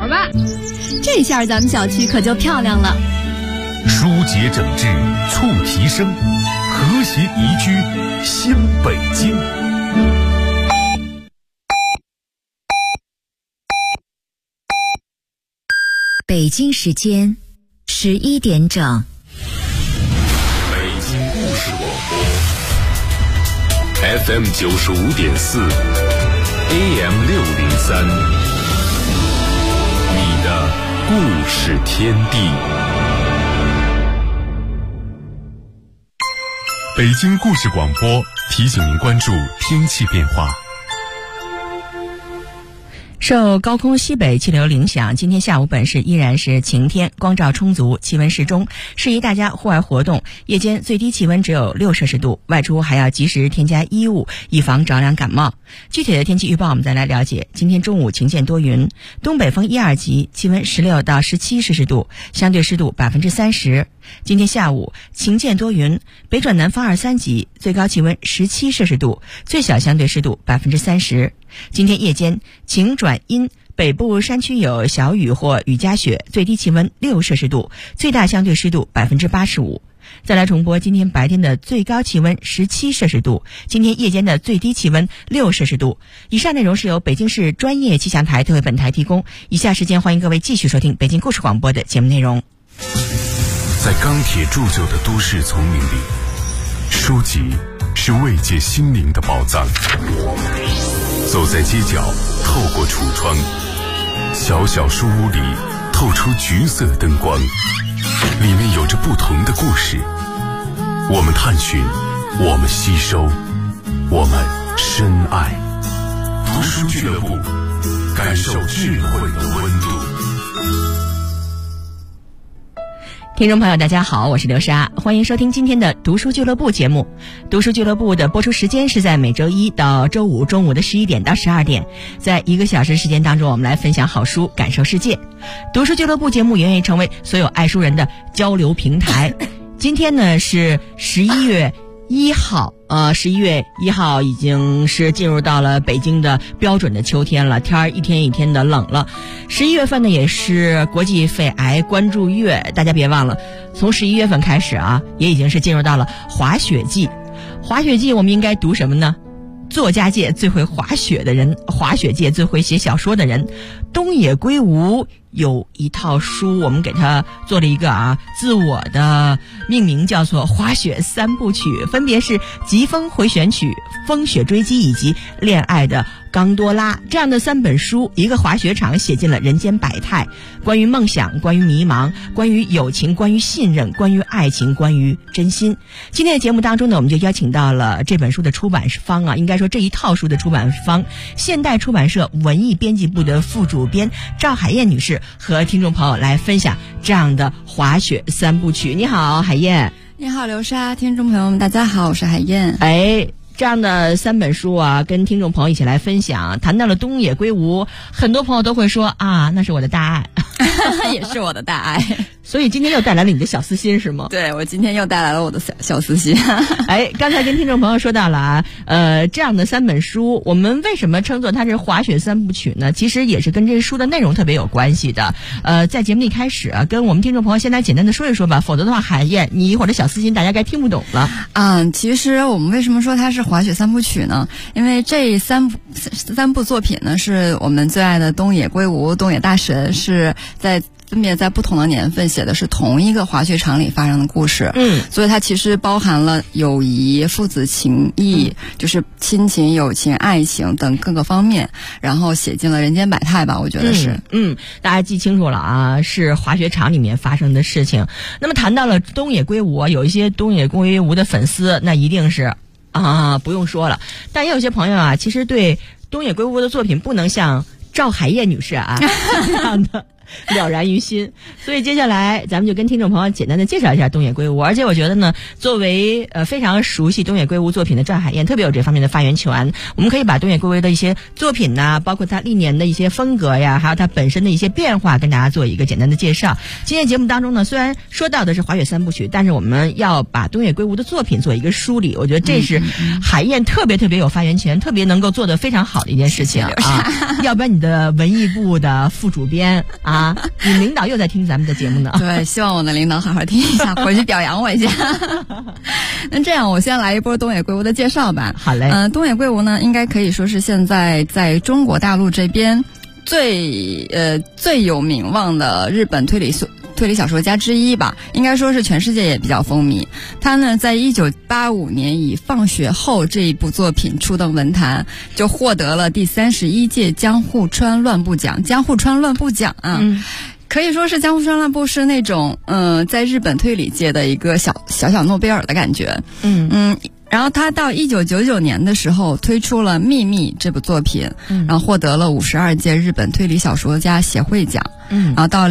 吧。 这下咱们小区可就漂亮了。 疏解整治促提升，和谐宜居新北京。 北京时间11点整。 北京故事广播 FM 95.4 AM 603，你的故事天地。北京故事广播提醒您关注天气变化。 受高空西北气流影响，今天下午本市依然是晴天，光照充足，气温适中，适宜大家户外活动。夜间最低气温只有6摄氏度，外出还要及时添加衣物，以防着凉感冒。具体的天气预报我们再来了解。今天中午晴见多云，东北风1、2级，气温16到17摄氏度，相对湿度30%。今天下午晴见多云，北转南风2、3级，最高气温17摄氏度，最小相对湿度30%。今天夜间晴转阴，北部山区有小雨或雨夹雪，最低气温6摄氏度，最大相对湿度85%。再来重播今天白天的最高气温17摄氏度，今天夜间的最低气温6摄氏度。以上内容是由北京市专业气象台特为本台提供。以下时间欢迎各位继续收听北京故事广播的节目内容。 在钢铁铸就的都市丛林里，书籍是慰藉心灵的宝藏。走在街角，透过橱窗，小小书屋里透出橘色灯光，里面有着不同的故事。我们探寻，我们吸收，我们深爱。读书俱乐部，感受智慧的温度。 听众朋友大家好，我是刘莎，欢迎收听今天的读书俱乐部节目。读书俱乐部的播出时间是在每周一到周五中午的11点到12点，在1个小时时间当中，我们来分享好书，感受世界。读书俱乐部节目愿意成为所有爱书人的交流平台。今天呢是11月1号，11月1号已经是进入到了北京的标准的秋天了，天儿一天一天的冷了。11月份呢也是国际肺癌关注月，大家别忘了，从11月份开始啊，也已经是进入到了滑雪季。滑雪季我们应该读什么呢？作家界最会滑雪的人，滑雪界最会写小说的人，东野圭吾有一套书，我们给他做了一个自我的命名，叫做滑雪3部曲，分别是疾风回旋曲、风雪追击以及恋爱的冈多拉。这样的3本书，一个滑雪场写尽了人间百态，关于梦想，关于迷茫，关于友情，关于信任，关于爱情，关于真心。今天的节目当中呢，我们就邀请到了这本书的出版方应该说这一套书的出版方，现代出版社文艺编辑部的副主编赵海燕女士，和听众朋友来分享这样的滑雪3部曲。你好，海燕。 你好，刘莎，听众朋友们大家好，我是海燕。 这样的3本书跟听众朋友一起来分享。谈到了东野圭吾，很多朋友都会说那是我的大爱。 也是我的大爱。 所以今天又带来了你的小私心是吗？ 对，我今天又带来了我的小私心。 刚才跟听众朋友说到了这样的3本书，我们为什么称作它是滑雪3部曲呢？其实也是跟这书的内容特别有关系的。在节目一开始跟我们听众朋友先来简单的说一说吧，否则的话海燕你一会儿的小私心大家该听不懂了。 其实我们为什么说它是滑雪3部曲呢？因为这三部作品呢，是我们最爱的东野圭吾，东野大神是分别在不同的年份写的是同一个滑雪场里发生的故事。所以它其实包含了友谊、父子情谊，就是亲情、友情、爱情等各个方面，然后写进了人间百态吧，我觉得是。 大家记清楚了是滑雪场里面发生的事情。那么谈到了东野圭吾，有一些东野圭吾的粉丝，那一定是不用说了。但也有些朋友其实对东野圭吾的作品不能像赵海燕女士这样的了然于心。所以接下来咱们就跟听众朋友简单的介绍一下东野圭吾。而且我觉得呢，作为非常熟悉东野圭吾作品的赵海燕特别有这方面的发言权，我们可以把东野圭吾的一些作品呐，包括他历年的一些风格呀，还有他本身的一些变化，跟大家做一个简单的介绍。今天节目当中呢，虽然说到的是华雪三部曲，但是我们要把东野圭吾的作品做一个梳理，我觉得这是海燕特别有发言权，特别能够做得非常好的一件事情啊。要不然你的文艺部的副主编啊，你领导又在听咱们的节目呢。 对，希望我的领导好好听一下，回去表扬我一下。那这样，我先来一波东野圭吾的介绍吧。 好嘞。 东野圭吾呢，应该可以说是现在在中国大陆这边最有名望的日本推理小说家之一吧，应该说是全世界也比较风靡。他呢，在1985年以《放学后》这一部作品初登文坛，就获得了第31届江户川乱步奖。江户川乱步奖啊，可以说是江户川乱步是那种在日本推理界的一个小诺贝尔的感觉。然后他到1999年的时候推出了《秘密》这部作品，然后获得了52届日本推理小说家协会奖。然后到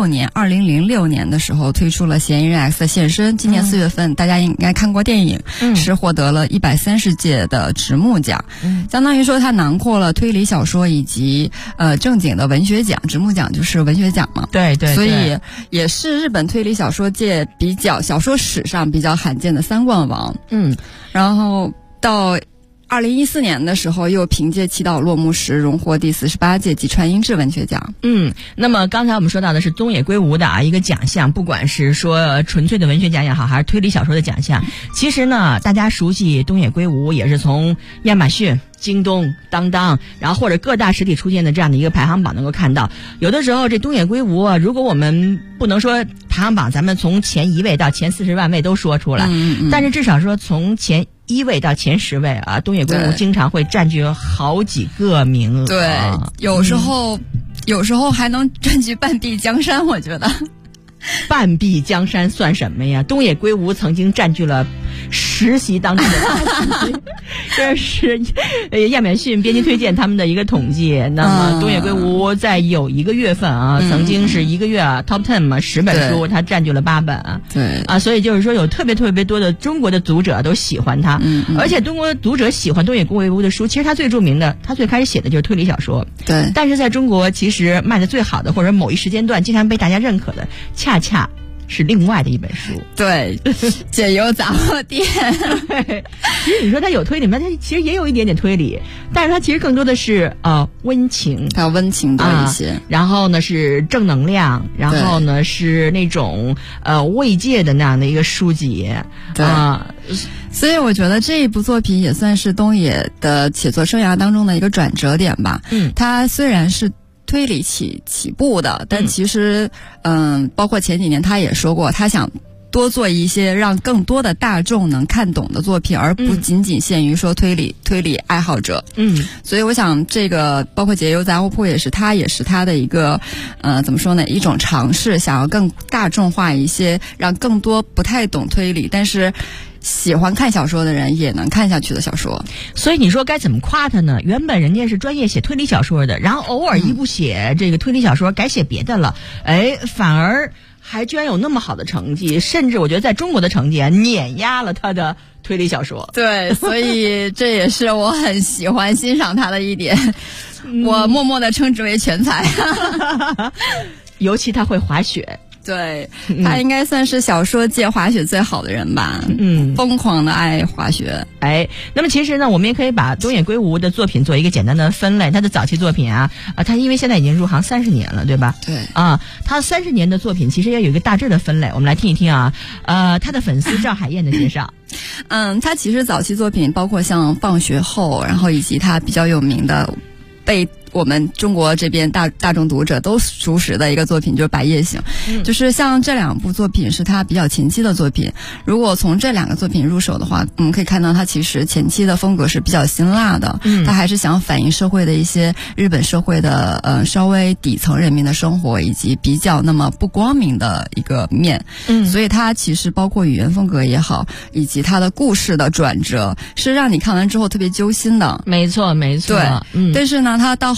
2006年的时候推出了《嫌疑人 X 的现身》，今年4月份大家应该看过电影，是获得了130届的直木奖，相当于说他囊括了推理小说以及正经的文学奖，直木奖就是文学奖嘛。 对， 所以也是日本推理小说界小说史上比较罕见的3冠王。然后到2014年的时候，又凭借《祈祷落幕时》荣获第48届吉川英治文学奖。 那么刚才我们说到的是东野圭吾的一个奖项，不管是说纯粹的文学奖也好，还是推理小说的奖项，其实呢，大家熟悉东野圭吾也是从亚马逊、京东、当当，然后或者各大实体出现的这样的一个排行榜能够看到。有的时候这东野圭吾啊，如果我们不能说排行榜咱们从前1位到前40万位都说出来，但是至少说从前1位到前10位啊，东野圭吾经常会占据好几个名额。 对，有时候还能占据半壁江山，我觉得。 半壁江山算什么呀？东野圭吾曾经占据了10席当中的8席，这是亚马逊编辑推荐他们的一个统计。那么东野圭吾在有一个月份曾经是一个月top 10嘛，10本书他占据了8本。 对所以就是说有特别多的中国的读者都喜欢他，而且中国读者喜欢东野圭吾的书，其实他最著名的，他最开始写的就是推理小说。 对， 但是在中国其实卖的最好的，或者某一时间段经常被大家认可的，恰恰是另外的一本书。 对，解忧杂货店。 对，其实你说它有推理吗？它其实也有一点点推理，但是它其实更多的是温情， 它温情多一些。 然后呢是正能量，然后呢是那种慰藉的那样的一个书籍。 对所以我觉得这一部作品也算是东野的写作生涯当中的一个转折点吧。它虽然是推理起步的，但其实包括前几年他也说过，他想多做一些让更多的大众能看懂的作品，而不仅仅限于说推理爱好者。所以我想这个包括解忧杂货铺也是他的一个怎么说呢，一种尝试，想要更大众化一些，让更多不太懂推理但是喜欢看小说的人也能看下去的小说。 所以你说该怎么夸他呢？原本人家是专业写推理小说的，然后偶尔一不写这个推理小说，改写别的了，反而还居然有那么好的成绩，甚至我觉得在中国的成绩碾压了他的推理小说。 对，所以这也是我很喜欢欣赏他的一点，我默默地称之为全才。 尤其他会滑雪。 对，他应该算是小说界滑雪最好的人吧。疯狂的爱滑雪。 那么其实呢，我们也可以把东野圭吾的作品做一个简单的分类。他的早期作品他因为现在已经入行30年了，对吧？ 对他30年的作品其实也有一个大致的分类，我们来听一听他的粉丝赵海燕的介绍。 他其实早期作品包括像《放学后》，然后以及他比较有名的被我们中国这边大众读者都熟识的一个作品就是《白夜行》，就是像这2部作品是他比较前期的作品。如果从这2个作品入手的话，我们可以看到他其实前期的风格是比较辛辣的，他还是想反映社会的一些日本社会的稍微底层人民的生活，以及比较那么不光明的一个面。所以他其实包括语言风格也好，以及他的故事的转折，是让你看完之后特别揪心的。 没错。 对，但是呢，他到后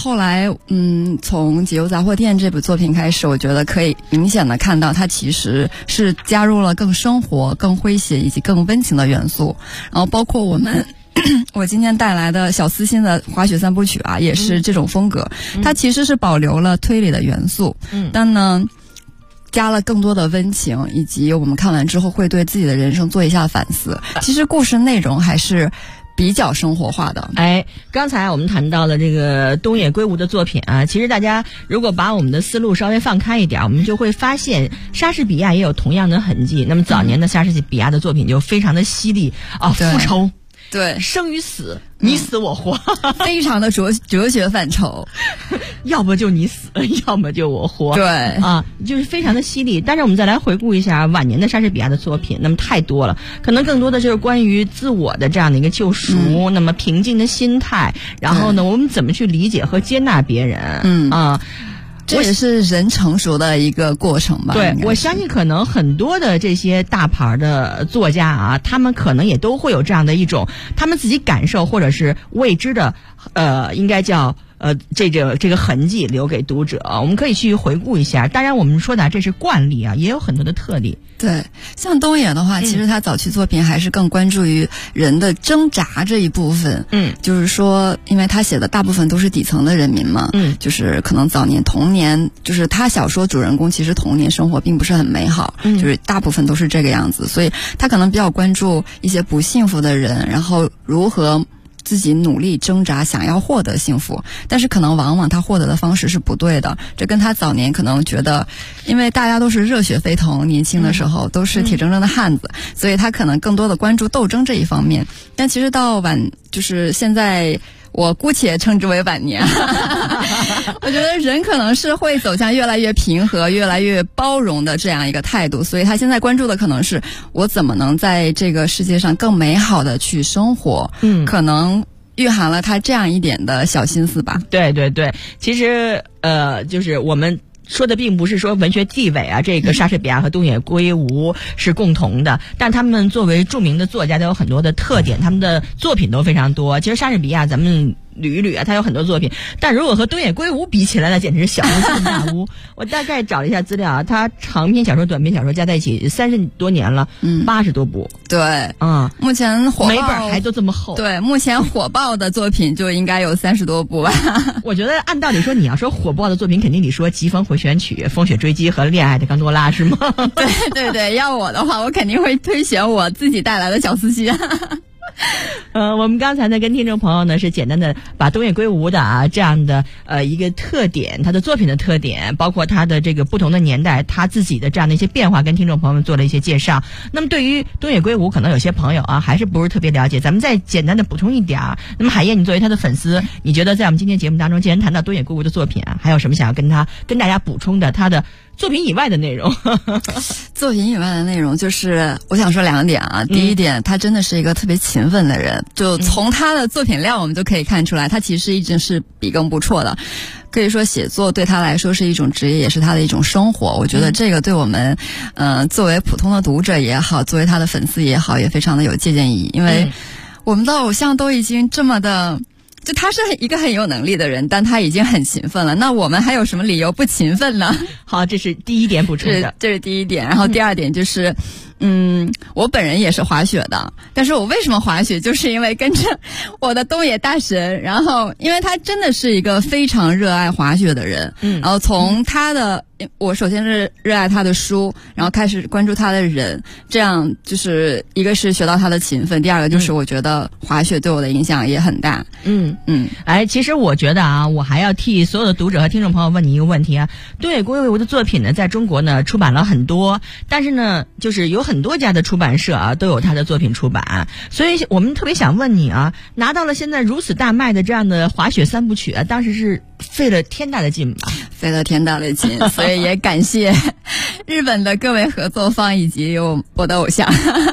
后来，从《解忧杂货店》这部作品开始，我觉得可以明显的看到，它其实是加入了更生活、更诙谐以及更温情的元素。然后包括我今天带来的小私心的滑雪三部曲啊，也是这种风格。它其实是保留了推理的元素，但呢，加了更多的温情，以及我们看完之后会对自己的人生做一下反思。其实故事内容还是比较生活化的。 刚才我们谈到了这个东野圭吾的作品啊，其实大家如果把我们的思路稍微放开一点，我们就会发现莎士比亚也有同样的痕迹。那么早年的莎士比亚的作品就非常的犀利啊，复仇。 对， 生与死，你死我活， 非常的哲学范畴， 要么就你死，要么就我活， 对啊，就是非常的犀利。但是我们再来回顾一下晚年的莎士比亚的作品，那么太多了，可能更多的就是关于自我的这样的一个救赎，那么平静的心态，然后呢，我们怎么去理解和接纳别人， 这也是人成熟的一个过程吧。 对，我相信可能很多的这些大牌的作家啊，他们可能也都会有这样的一种他们自己感受或者是未知的应该叫这个痕迹留给读者。我们可以去回顾一下，当然我们说的这是惯例啊，也有很多的特例。 对，像东野的话，其实他早期作品还是更关注于人的挣扎这一部分。就是说，因为他写的大部分都是底层的人民嘛，就是可能早年童年，就是他小说主人公其实童年生活并不是很美好，就是大部分都是这个样子，所以他可能比较关注一些不幸福的人，然后如何自己努力挣扎想要获得幸福，但是可能往往他获得的方式是不对的。这跟他早年可能觉得，因为大家都是热血沸腾，年轻的时候都是铁铮铮的汉子，所以他可能更多的关注斗争这一方面。但其实到就是现在，我姑且称之为晚年我觉得人可能是会走向越来越平和、越来越包容的这样一个态度，所以他现在关注的可能是我怎么能在这个世界上更美好的去生活，可能蕴含了他这样一点的小心思吧。 对对对，其实就是我们说的并不是说文学地位啊，这个莎士比亚和东野圭吾是共同的，但他们作为著名的作家都有很多的特点，他们的作品都非常多。其实莎士比亚咱们捋一捋啊，他有很多作品，但如果和东野圭吾比起来，那简直是小巫见大巫。我大概找了一下资料啊，他长篇小说、短篇小说加在一起30多年了，80多部。 对，目前火爆每本还都这么厚。 对，目前火爆的作品就应该有30多部吧。 我觉得按道理说，你要说火爆的作品，肯定得说《疾风回旋曲》《风雪追击》和《恋爱的冈多拉》是吗？ 对对对，要我的话，我肯定会推选我自己带来的小私心。 我们刚才呢跟听众朋友呢是简单的把东野圭吾的这样的一个特点，他的作品的特点，包括他的这个不同的年代他自己的这样的一些变化，跟听众朋友们做了一些介绍。那么对于东野圭吾，可能有些朋友啊还是不是特别了解，咱们再简单的补充一点。那么海燕，你作为他的粉丝，你觉得在我们今天节目当中，既然谈到东野圭吾的作品啊，还有什么想要跟大家补充的他的作品以外的内容？ 作品以外的内容就是我想说2点啊。第一点，他真的是一个特别勤奋的人，就从他的作品量我们就可以看出来，他其实一直是笔耕不辍的。可以说写作对他来说是一种职业，也是他的一种生活。我觉得这个对我们作为普通的读者也好，作为他的粉丝也好，也非常的有借鉴意义。因为我们的偶像都已经这么的，就他是一个很有能力的人，但他已经很勤奋了，那我们还有什么理由不勤奋呢？ 好，这是第一点补充的。 这是第一点。然后第二点就是我本人也是滑雪的，但是我为什么滑雪，就是因为跟着我的东野大神，然后因为他真的是一个非常热爱滑雪的人，然后从他的我首先是热爱他的书，然后开始关注他的人，这样就是一个是学到他的勤奋，第二个就是我觉得滑雪对我的影响也很大。 其实我觉得啊，我还要替所有的读者和听众朋友问你一个问题啊，东野圭吾的作品呢，在中国呢出版了很多，但是呢，就是有很多家的出版社啊都有他的作品出版，所以我们特别想问你啊，拿到了现在如此大卖的这样的滑雪3部曲啊，当时是费了天大的劲吧？ 费了天大的劲，所以也感谢日本的各位合作方以及我的偶像。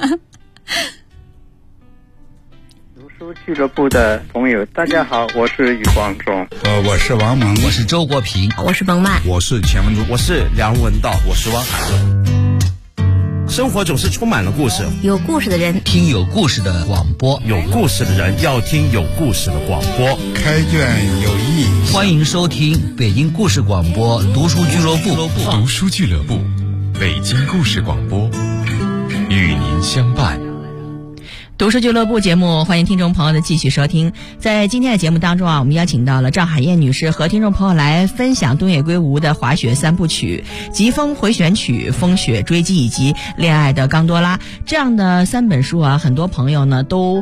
读书俱乐部的朋友，大家好，我是余光中。 我是王蒙， 我是周国平， 我是甭曼， 我是钱文忠， 我是梁文道，我是汪海。 生活总是充满了故事， 有故事的人听有故事的广播， 有故事的人要听有故事的广播。 开卷有益， 欢迎收听北京故事广播读书俱乐部。 读书俱乐部，北京故事广播，与您相伴。 读书俱乐部节目，欢迎听众朋友的继续收听。在今天的节目当中啊，我们邀请到了赵海燕女士和听众朋友来分享东野圭吾的滑雪三部曲《疾风回旋曲》、《风雪追击》以及《恋爱的冈多拉》这样的3本书啊，很多朋友呢都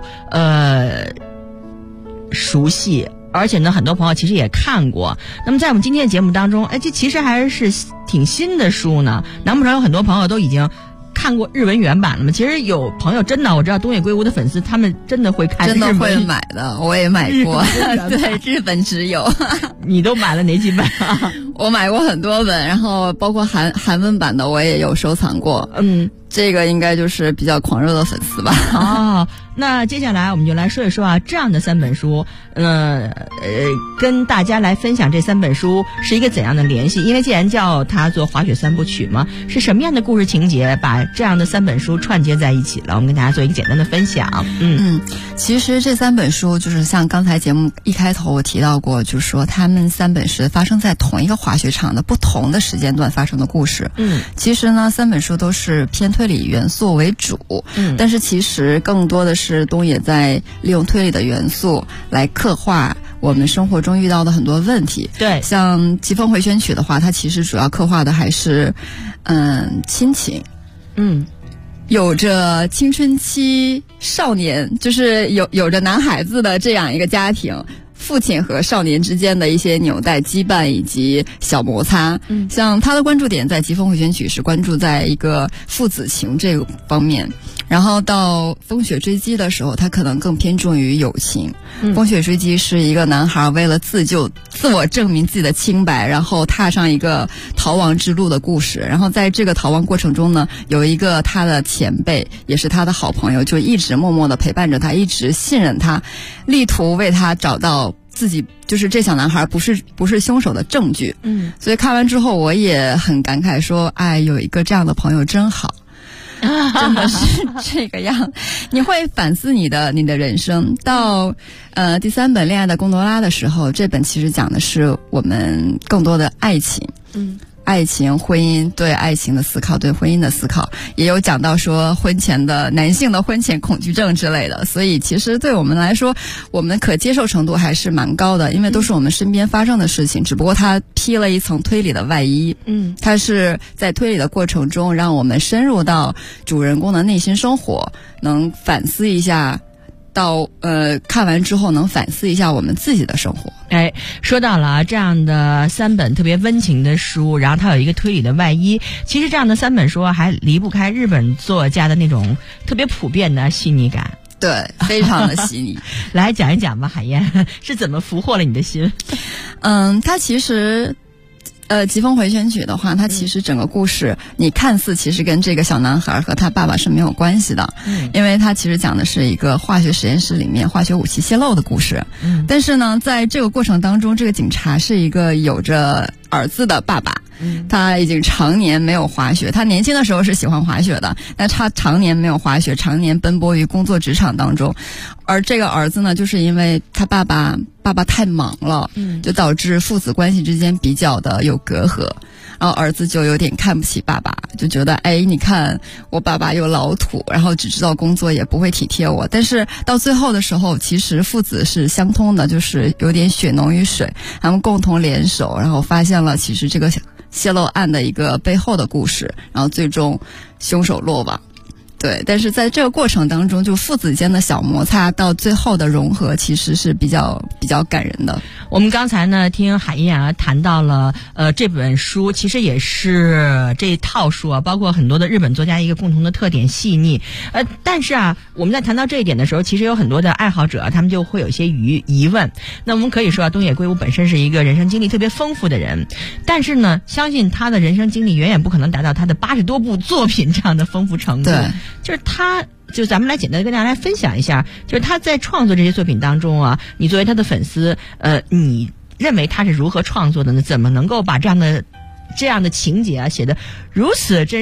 熟悉。而且呢，很多朋友其实也看过。那么在我们今天的节目当中，这其实还是挺新的书呢。难不成有很多朋友都已经看过日文原版了吗？其实有朋友真的，我知道东野圭吾的粉丝，他们真的会看日文， 真的会买的，我也买过。对，日本只有。 你都买了哪几本啊？ 我买过很多本，然后包括韩文版的我也有收藏过。这个应该就是比较狂热的粉丝吧。 哦，那接下来我们就来说一说啊，这样的3本书，跟大家来分享这3本书是一个怎样的联系？因为既然叫它做滑雪3部曲嘛，是什么样的故事情节把这样的3本书串接在一起了？我们跟大家做一个简单的分享。 其实这3本书就是像刚才节目一开头我提到过，就是说他们3本是发生在同一个滑雪场的不同的时间段发生的故事。其实呢，3本书都是偏推理元素为主，但是其实更多的是东野在利用推理的元素来刻画我们生活中遇到的很多问题。 对， 像《疾风回旋曲》的话，它其实主要刻画的还是亲情。有着青春期少年，就是有着男孩子的这样一个家庭，父亲和少年之间的一些纽带羁绊以及小摩擦。像他的关注点在《疾风回旋曲》是关注在一个父子情这个方面，然后到《风雪追击》的时候，他可能更偏重于友情。风雪追击是一个男孩为了自我证明自己的清白，然后踏上一个逃亡之路的故事。然后在这个逃亡过程中呢，有一个他的前辈，也是他的好朋友，就一直默默地陪伴着他，一直信任他，力图为他找到自己就是这小男孩不是凶手的证据。所以看完之后我也很感慨说，有一个这样的朋友真好。真的是这个样，你会反思你的人生。到第3本《恋爱的贡多拉》的时候，这本其实讲的是我们更多的爱情。爱情、婚姻，对爱情的思考，对婚姻的思考，也有讲到说男性的婚前恐惧症之类的。所以其实对我们来说，我们可接受程度还是蛮高的，因为都是我们身边发生的事情，只不过它披了一层推理的外衣。它是在推理的过程中让我们深入到主人公的内心生活，能反思一下，到看完之后能反思一下我们自己的生活。 说到了这样的3本特别温情的书，然后它有一个推理的外衣。其实这样的3本书还离不开日本作家的那种特别普遍的细腻感。 对，非常的细腻。 来讲一讲吧，海燕是怎么俘获了你的心？ 它其实疾风回旋曲的话，它其实整个故事你看似其实跟这个小男孩和他爸爸是没有关系的。因为它其实讲的是一个化学实验室里面化学武器泄漏的故事。但是呢，在这个过程当中，这个警察是一个有着儿子的爸爸。他已经常年没有滑雪，他年轻的时候是喜欢滑雪的，但他常年没有滑雪，常年奔波于工作职场当中。而这个儿子呢，就是因为他爸爸太忙了，就导致父子关系之间比较的有隔阂。然后儿子就有点看不起爸爸，就觉得你看我爸爸又老土，然后只知道工作，也不会体贴我。但是到最后的时候，其实父子是相通的，就是有点血浓于水，他们共同联手，然后发现了其实这个泄漏案的一个背后的故事，然后最终凶手落网。对，但是在这个过程当中，就父子间的小摩擦到最后的融合，其实是比较感人的。 我们刚才呢听海燕谈到了这本书其实也是这套书啊，包括很多的日本作家一个共同的特点，细腻。但是我们在谈到这一点的时候，其实有很多的爱好者他们就会有一些疑问。那我们可以说东野圭吾本身是一个人生经历特别丰富的人，但是呢，相信他的人生经历远远不可能达到他的80多部作品这样的丰富程度。 对， 就咱们来简单的跟大家来分享一下，就是他在创作这些作品当中啊，你作为他的粉丝，你认为他是如何创作的呢？怎么能够把这样的情节写得如此真实？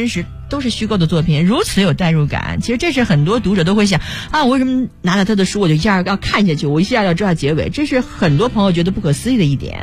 都是虚构的作品，如此有代入感。其实这是很多读者都会想啊，我为什么拿了他的书我就一下要看下去，我一下要知道结尾，这是很多朋友觉得不可思议的一点。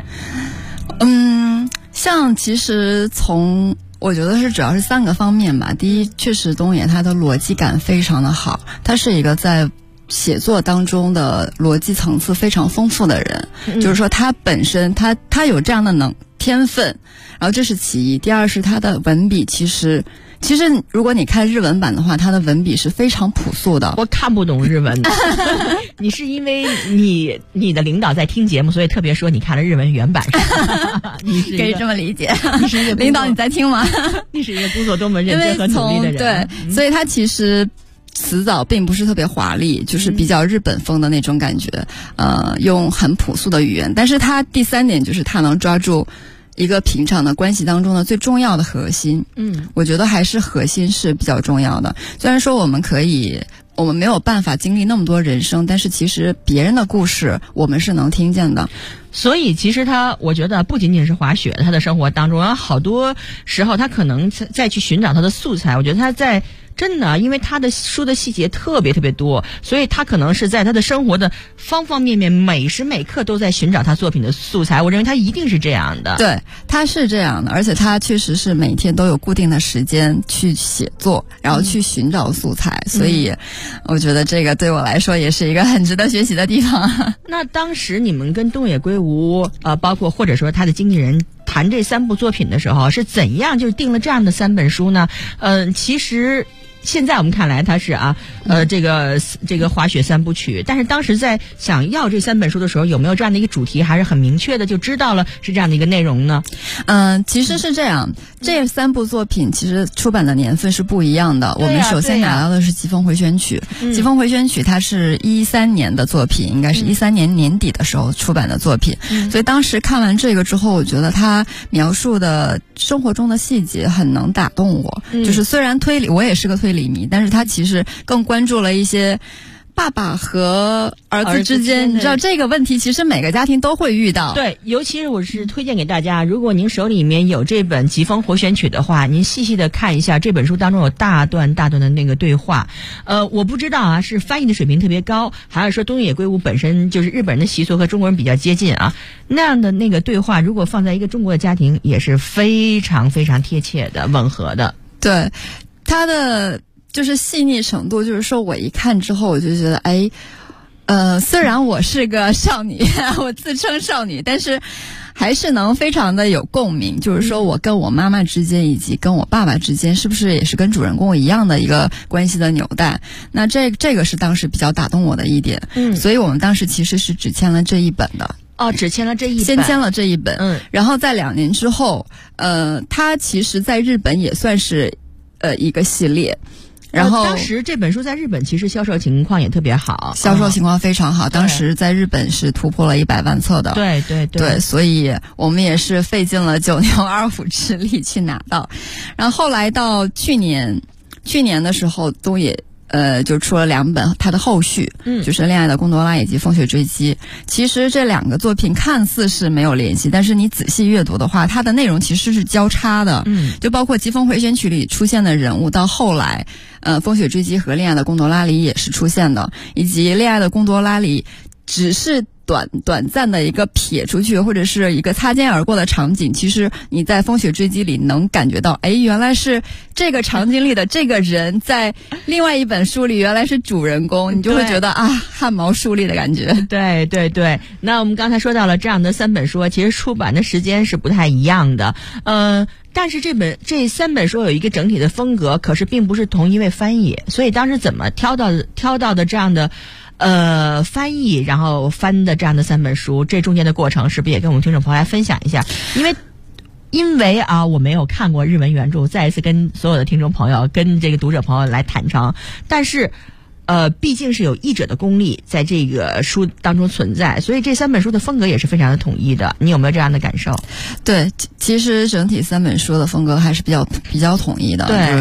像其实我觉得是主要是3个方面吧。第一，确实东野他的逻辑感非常的好，他是一个在写作当中的逻辑层次非常丰富的人，就是说他本身他有这样的天分，然后这是其一。第二是他的文笔，其实如果你看日文版的话，他的文笔是非常朴素的。 我看不懂日文你是因为你的领导在听节目，所以特别说你看了日文原版你是可以这么理解。 你是一个领导你在听吗？ 你是一个工作多么认真和努力的人。 对，所以他其实词藻并不是特别华丽，就是比较日本风的那种感觉，用很朴素的语言。但是他第3点就是他能抓住一个平常的关系当中的最重要的核心。我觉得还是核心是比较重要的。虽然说我们没有办法经历那么多人生，但是其实别人的故事我们是能听见的。 所以其实我觉得不仅仅是滑雪，他的生活当中好多时候他可能再去寻找他的素材。我觉得他在真的，因为他的书的细节特别特别多，所以他可能是在他的生活的方方面面每时每刻都在寻找他作品的素材。我认为他一定是这样的。 对，他是这样的，而且他确实是每天都有固定的时间去写作，然后去寻找素材。所以我觉得这个对我来说也是一个很值得学习的地方。 那当时你们跟东野圭吾包括或者说他的经纪人谈这3部作品的时候，是怎样就定了这样的3本书呢？其实现在我们看来它是这个滑雪3部曲，但是当时在想要这3本书的时候，有没有这样的一个主题，还是很明确的就知道了是这样的一个内容呢？ 其实是这样，这3部作品其实出版的年份是不一样的。我们首先拿到的是《疾风回旋曲》，《疾风回旋曲》它是13年的作品，应该是13年年底的时候出版的作品。所以当时看完这个之后，我觉得他描述的生活中的细节很能打动我。就是虽然推理，我也是个推理迷，但是他其实更关注了一些爸爸和儿子之间，你知道这个问题其实每个家庭都会遇到。 对，尤其是我是推荐给大家，如果您手里面有这本《疾风回旋曲》的话，您细细的看一下这本书当中有大段大段的那个对话。我不知道是翻译的水平特别高，还是说东野圭吾本身就是日本人的习俗和中国人比较接近那样的那个对话，如果放在一个中国的家庭，也是非常非常贴切的吻合的。 对，他的就是细腻程度，就是说我一看之后我就觉得虽然我是个少女我自称少女，但是还是能非常的有共鸣。就是说我跟我妈妈之间以及跟我爸爸之间是不是也是跟主人公一样的一个关系的纽带，那这个是当时比较打动我的一点。所以我们当时其实是只签了这一本的。 只签了这一本， 先签了这一本。然后在2年之后它其实在日本也算是一个系列。然后当时这本书在日本其实销售情况也特别好， 销售情况非常好，当时在日本是突破了100万册的。 对， 所以我们也是费尽了9牛2虎之力去拿到。然后后来到去年的时候，东野就出了2本他的后续，就是《恋爱的贡多拉》以及《风雪追击》。其实这2个作品看似是没有联系，但是你仔细阅读的话，它的内容其实是交叉的。就包括《疾风回旋曲》里出现的人物，到后来《风雪追击》和《恋爱的贡多拉》里也是出现的，以及《恋爱的贡多拉》里只是短暂的一个瞥出去或者是一个擦肩而过的场景，其实你在《风雪追击》里能感觉到，原来是这个场景里的这个人在另外一本书里原来是主人公，你就会觉得汗毛竖立的感觉。 对。那我们刚才说到了这样的3本书，其实出版的时间是不太一样的。但是这3本书有一个整体的风格，可是并不是同一位翻译，所以当时怎么挑到的这样的翻译，然后翻的这样的3本书，这中间的过程是不是也跟我们听众朋友来分享一下？因为我没有看过日文原著，再一次跟所有的听众朋友跟这个读者朋友来坦诚，但是毕竟是有译者的功力在这个书当中存在，所以这3本书的风格也是非常的统一的。你有没有这样的感受？ 对，其实整体3本书的风格还是比较统一的。对，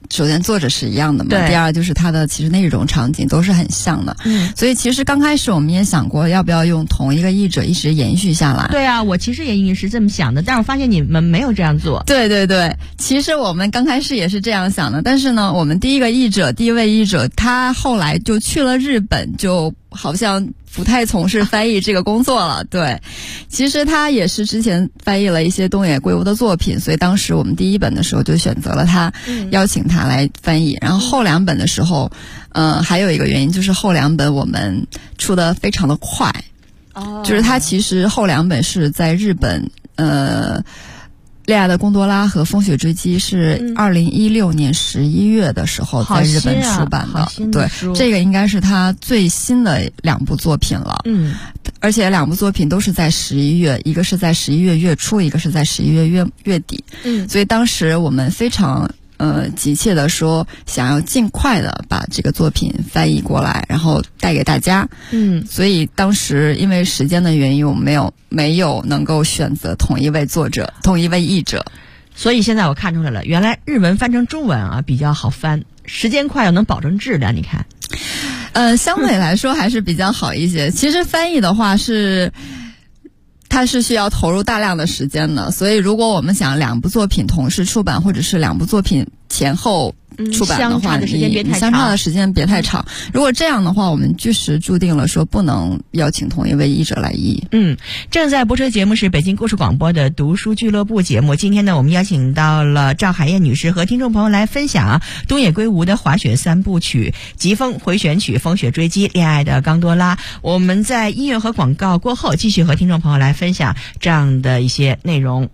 首先作者是一样的嘛， 对， 第二就是它的其实内容场景都是很像的，所以其实刚开始我们也想过要不要用同一个译者一直延续下来。 对啊，我其实也是这么想的，但是我发现你们没有这样做。 对对对，其实我们刚开始也是这样想的，但是呢，我们第一位译者他后来就去了日本，就好像不太从事翻译这个工作了。对，其实他也是之前翻译了一些东野圭吾的作品，所以当时我们第一本的时候就选择了他，邀请他来翻译。然后后两本的时候，还有一个原因就是后两本我们出的非常的快，就是他其实后两本是在日本，恋爱的贡多拉和风雪追击是2016年11月的时候在日本出版的，对，这个应该是他最新的两部作品了。而且两部作品都是在11月，一个是在11月月初，一个是在11月月底。所以当时我们非常急切的说想要尽快的把这个作品翻译过来，然后带给大家。所以当时因为时间的原因，我们没有能够选择同一位作者、同一位译者。 所以现在我看出来了，原来日文翻成中文啊比较好翻，时间快又能保证质量。你看， 相对来说还是比较好一些。其实翻译的话它是需要投入大量的时间的，所以如果我们想两部作品同时出版，或者是两部作品前后出版的话，你相差的时间别太长。如果这样的话，我们据实注定了说不能邀请同一位译者来译。 正在播出的节目是北京故事广播的读书俱乐部节目。今天呢，我们邀请到了赵海燕女士和听众朋友来分享东野圭吾的滑雪三部曲：疾风回旋曲、风雪追击、恋爱的冈多拉。我们在音乐和广告过后，继续和听众朋友来分享这样的一些内容。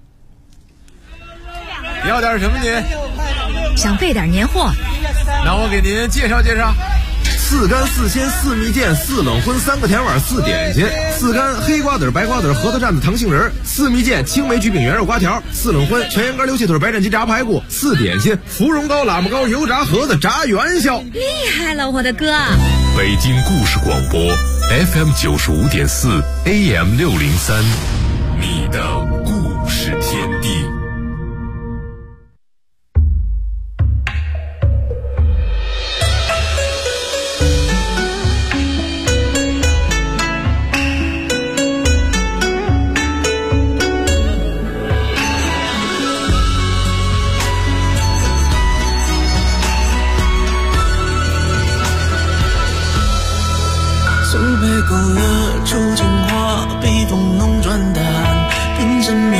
要点什么您？ 想备点年货， 那我给您介绍介绍。4干4鲜4蜜饯4冷荤3个甜碗4点心，4干黑瓜子白瓜子核桃蘸子糖杏仁，4蜜饯青梅焗饼圆肉瓜条，4冷荤全羊肝溜气腿白斩鸡炸排骨，4点心芙蓉糕喇嘛糕油炸盒子炸元宵。 厉害了我的哥！ 北京故事广播 FM 95.4 AM 603，你的故事天地。 苏北勾勒出情话，笔锋浓转淡，凭什么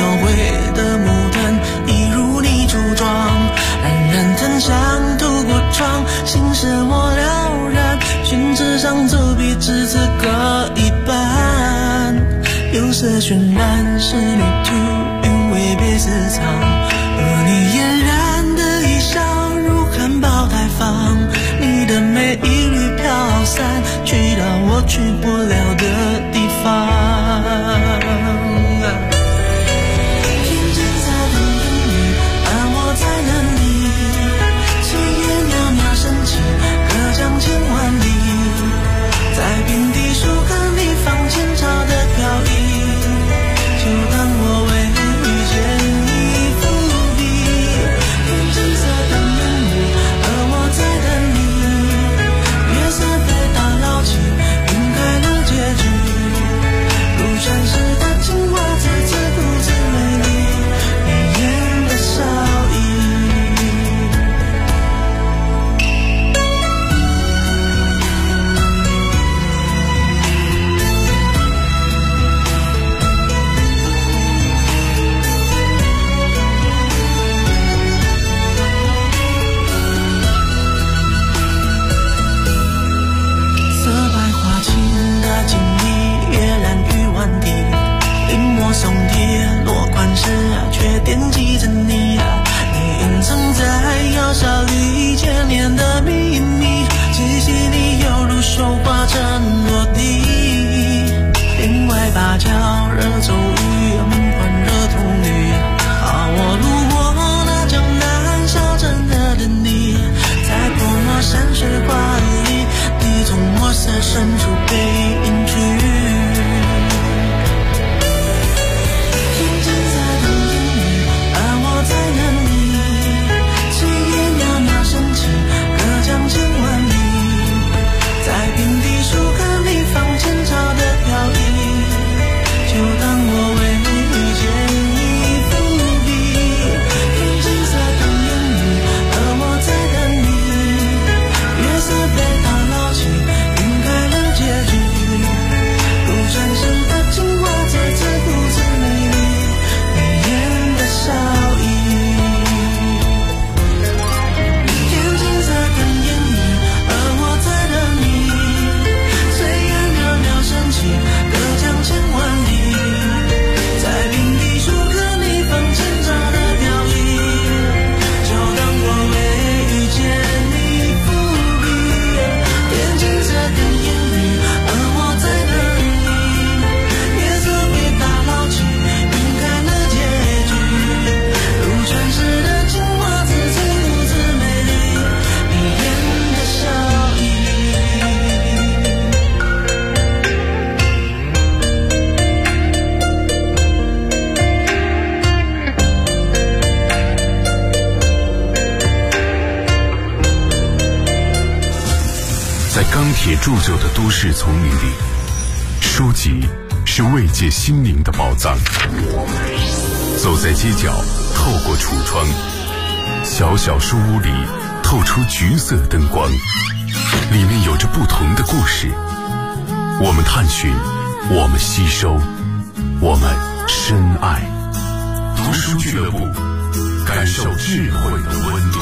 钢铁铸就的都市丛林里，书籍是慰藉心灵的宝藏。走在街角，透过橱窗，小小书屋里透出橘色灯光，里面有着不同的故事。我们探寻，我们吸收，我们深爱。读书俱乐部，感受智慧的温度。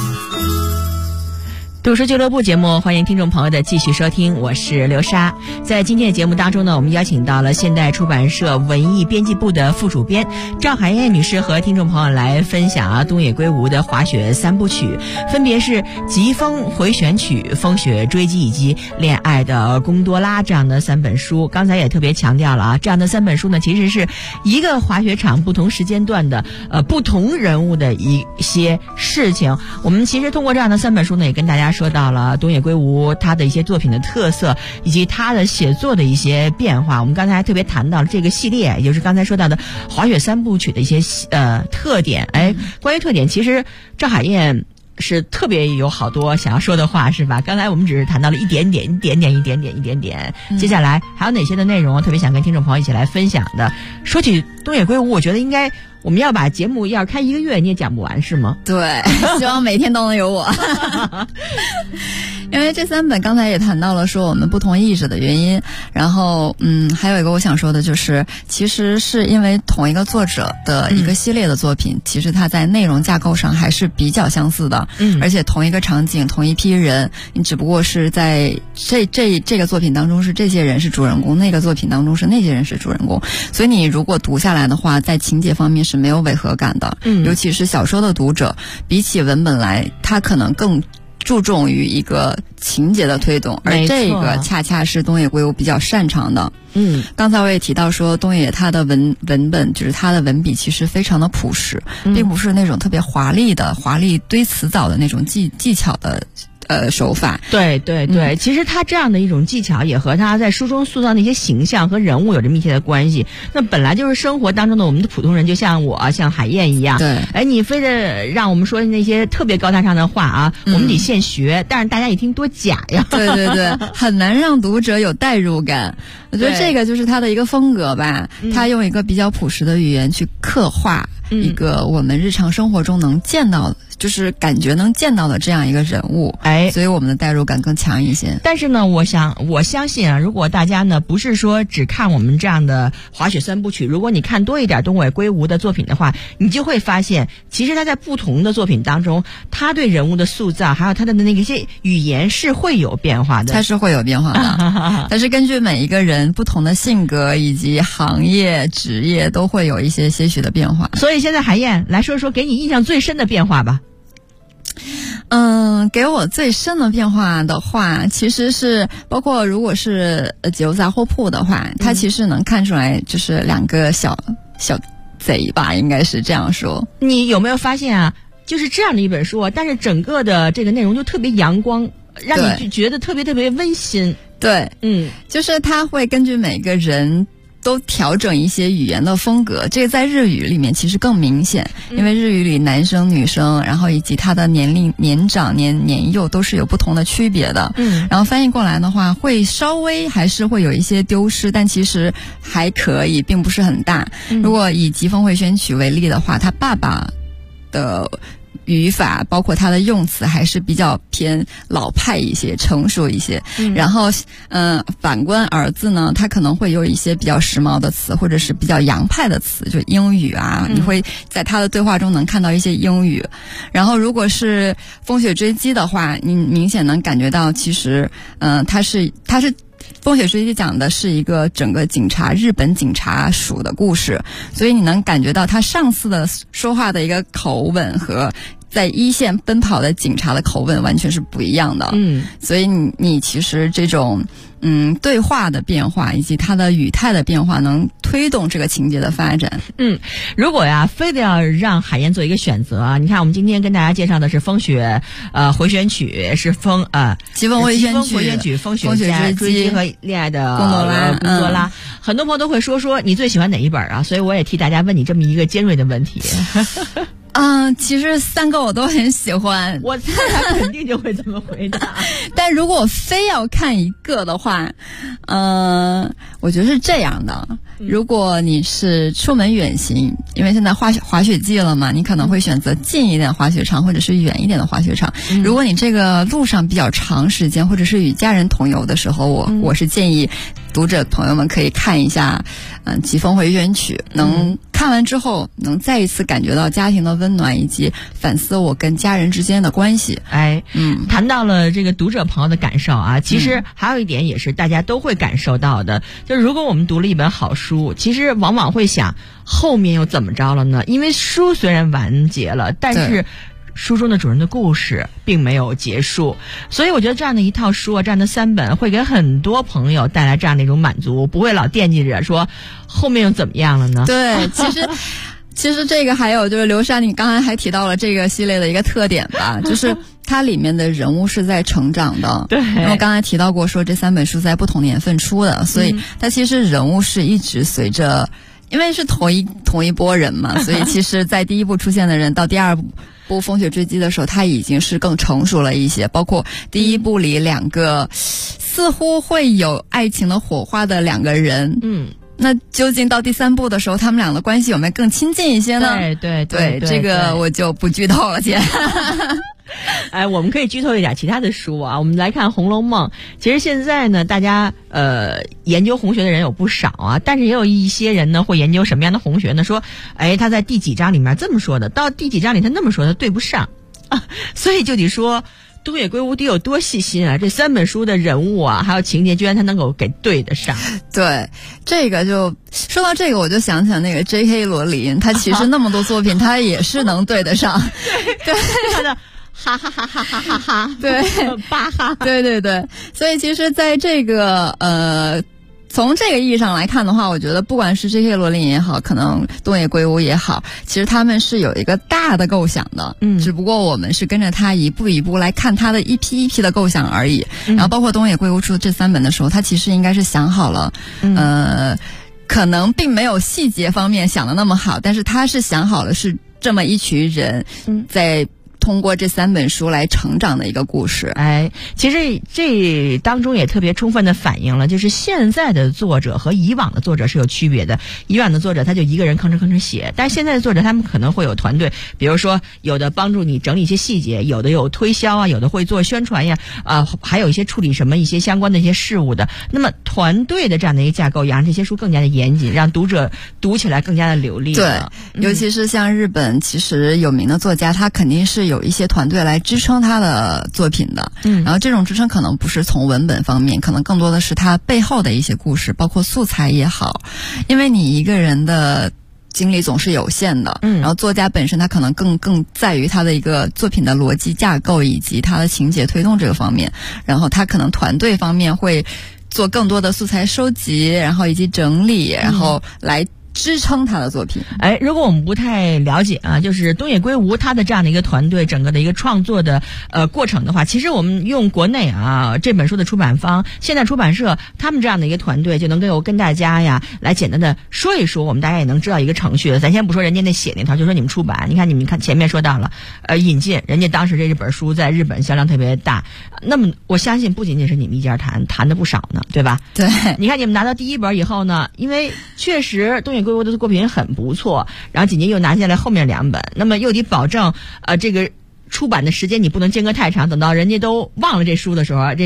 读书俱乐部节目，欢迎听众朋友的继续收听，我是刘莎。在今天的节目当中呢，我们邀请到了现代出版社文艺编辑部的副主编赵海燕女士和听众朋友来分享东野圭吾的滑雪三部曲，分别是《疾风回旋曲》、《风雪追击》以及《恋爱的贡多拉》这样的3本书。刚才也特别强调了啊，这样的3本书呢，其实是一个滑雪场不同时间段的不同人物的一些事情。我们其实通过这样的3本书呢，也跟大家说到了东野圭吾他的一些作品的特色，以及他的写作的一些变化。我们刚才特别谈到了这个系列，也就是刚才说到的滑雪3部曲的一些特点。关于特点，其实赵海燕是特别有好多想要说的话，是吧？刚才我们只是谈到了一点点。接下来还有哪些的内容特别想跟听众朋友一起来分享的？说起东野圭吾，我觉得应该我们要把节目要开1个月你也讲不完，是吗？ 对，希望每天都能有我。因为这3本刚才也谈到了说我们不同意志的原因，然后还有一个我想说的就是，其实是因为同一个作者的一个系列的作品，其实它在内容架构上还是比较相似的，而且同一个场景，同一批人，你只不过是在这个作品当中是这些人是主人公，那个作品当中是那些人是主人公，所以你如果读下来的话，在情节方面是没有违和感的，尤其是小说的读者，比起文本来，他可能更注重于一个情节的推动，而这个恰恰是东野圭吾比较擅长的。刚才我也提到说，东野他的文本就是他的文笔其实非常的朴实，并不是那种特别华丽堆词藻的那种技巧的手法。对，其实他这样的一种技巧也和他在书中塑造那些形象和人物有着密切的关系。那本来就是生活当中的我们的普通人，就像我像海燕一样，对，你非得让我们说那些特别高大上的话啊，我们得现学，但是大家一听多假呀。对，很难让读者有代入感。我觉得这个就是他的一个风格吧，他用一个比较朴实的语言去刻画一个我们日常生活中能见到的，就是感觉能见到的这样一个人物，所以我们的代入感更强一些。但是呢，我相信啊，如果大家呢不是说只看我们这样的滑雪3部曲，如果你看多一点东野圭吾的作品的话，你就会发现，其实他在不同的作品当中，他对人物的塑造，还有他的那些语言是会有变化的。他是会有变化的，但是根据每一个人不同的性格以及行业职业，都会有一些些许的变化。所以现在海燕来说说给你印象最深的变化吧。给我最深的变化的话，其实是包括如果是解忧杂货铺的话，它其实能看出来就是2个小贼吧，应该是这样说。你有没有发现啊，就是这样的一本书啊，但是整个的这个内容就特别阳光，让你就觉得特别特别温馨。对，就是它会根据每个人都调整一些语言的风格，这个在日语里面其实更明显，因为日语里男生女生，然后以及他的年龄年长年幼都是有不同的区别的。然后翻译过来的话会稍微还是会有一些丢失，但其实还可以，并不是很大。如果以《疾风回旋曲》为例的话，他爸爸的语法包括他的用词还是比较偏老派一些，成熟一些。然后反观儿子呢，他可能会有一些比较时髦的词，或者是比较洋派的词，就英语啊，你会在他的对话中能看到一些英语。然后如果是风雪追击的话，你明显能感觉到其实他是风雪追击讲的是一个整个日本警察署的故事，所以你能感觉到他上司的说话的一个口吻和在一线奔跑的警察的口吻完全是不一样的。所以你其实这种对话的变化以及它的语态的变化能推动这个情节的发展。如果呀非得要让海燕做一个选择啊，你看我们今天跟大家介绍的是风雪回旋曲，是疾风回旋曲、风雪追击和恋爱的贡多拉。很多朋友都会说你最喜欢哪一本啊？所以我也替大家问你这么一个尖锐的问题。 其实3个我都很喜欢， 我猜他肯定就会这么回答。 但如果我非要看一个的话，我觉得是这样的。如果你是出门远行，因为现在滑雪季了嘛，你可能会选择近一点滑雪场或者是远一点的滑雪场。如果你这个路上比较长时间，或者是与家人同游的时候，我是建议读者朋友们可以看一下《疾风回旋曲》，能看完之后能再一次感觉到家庭的温暖，以及反思我跟家人之间的关系。 谈到了这个读者朋友的感受啊，其实还有一点也是大家都会感受到的，就是如果我们读了一本好书，其实往往会想后面又怎么着了呢？因为书虽然完结了，但是书中的主人的故事并没有结束，所以我觉得这样的一套书啊，这样的3本会给很多朋友带来这样的一种满足，不会老惦记着说后面又怎么样了呢？ 对，其实这个还有就是刘莎，你刚才还提到了这个系列的一个特点吧，就是它里面的人物是在成长的。 对， 因为刚才提到过说这3本书在不同年份出的，所以它其实人物是一直随着，因为是同一波人嘛，所以其实在第1部出现的人到第2部风雪追击的时候，他已经是更成熟了一些，包括第1部里2个似乎会有爱情的火花的2个人，那究竟到第3部的时候，他们俩的关系有没有更亲近一些呢？对，这个我就不剧透了，姐。 我们可以剧透一点其他的书啊。我们来看《红楼梦》，其实现在呢，大家研究红学的人有不少啊，但是也有一些人呢会研究什么样的红学呢？说，他在第几章里面这么说的，到第几章里他那么说的，对不上啊，所以就得说。东野圭吾得有多细心啊！这3本书的人物啊，还有情节，居然他能够给对得上。对， 这个就说到这个，我就想起那个 J.K. 罗琳，他其实那么多作品，他也是能对得上。对， 他的哈哈哈哈哈哈哈， 对， 巴哈， 对，所以其实在这个从这个意义上来看的话，我觉得不管是 J.K. 罗琳也好，可能东野圭吾也好，其实他们是有一个大的构想的，只不过我们是跟着他一步一步来看他的一批一批的构想而已。然后包括东野圭吾出这3本的时候，他其实应该是想好了，可能并没有细节方面想的那么好，但是他是想好了是这么一群人在通过这3本书来成长的一个故事。 其实这当中也特别充分的反映了，就是现在的作者和以往的作者是有区别的。以往的作者他就一个人吭哧写，但是现在的作者他们可能会有团队，比如说有的帮助你整理一些细节，有的有推销啊，有的会做宣传呀，还有一些处理什么一些相关的一些事务的。那么团队的这样的一个架构，也让这些书更加的严谨，让读者读起来更加的流利。 对，尤其是像日本其实有名的作家，他肯定是有一些团队来支撑他的作品的，然后这种支撑可能不是从文本方面，可能更多的是他背后的一些故事，包括素材也好，因为你一个人的精力总是有限的，然后作家本身他可能更在于他的一个作品的逻辑架构以及他的情节推动这个方面，然后他可能团队方面会做更多的素材收集，然后以及整理，然后来支撑他的作品。 如果我们不太了解啊，就是东野圭吾他的这样的一个团队整个的一个创作的过程的话，其实我们用国内啊这本书的出版方现代出版社他们这样的一个团队，就能跟大家呀来简单的说一说，我们大家也能知道一个程序了。咱先不说人家那写那套，就说你们出版，你看前面说到了引进，人家当时这本书在日本销量特别大，那么我相信不仅仅是你们一家谈的不少呢，对吧？ 对， 你看你们拿到第1本以后呢，因为确实东野圭吾的作品很不错，然后紧接着又拿下来后面2本，那么又得保证这个出版的时间你不能间隔太长，等到人家都忘了这书的时候，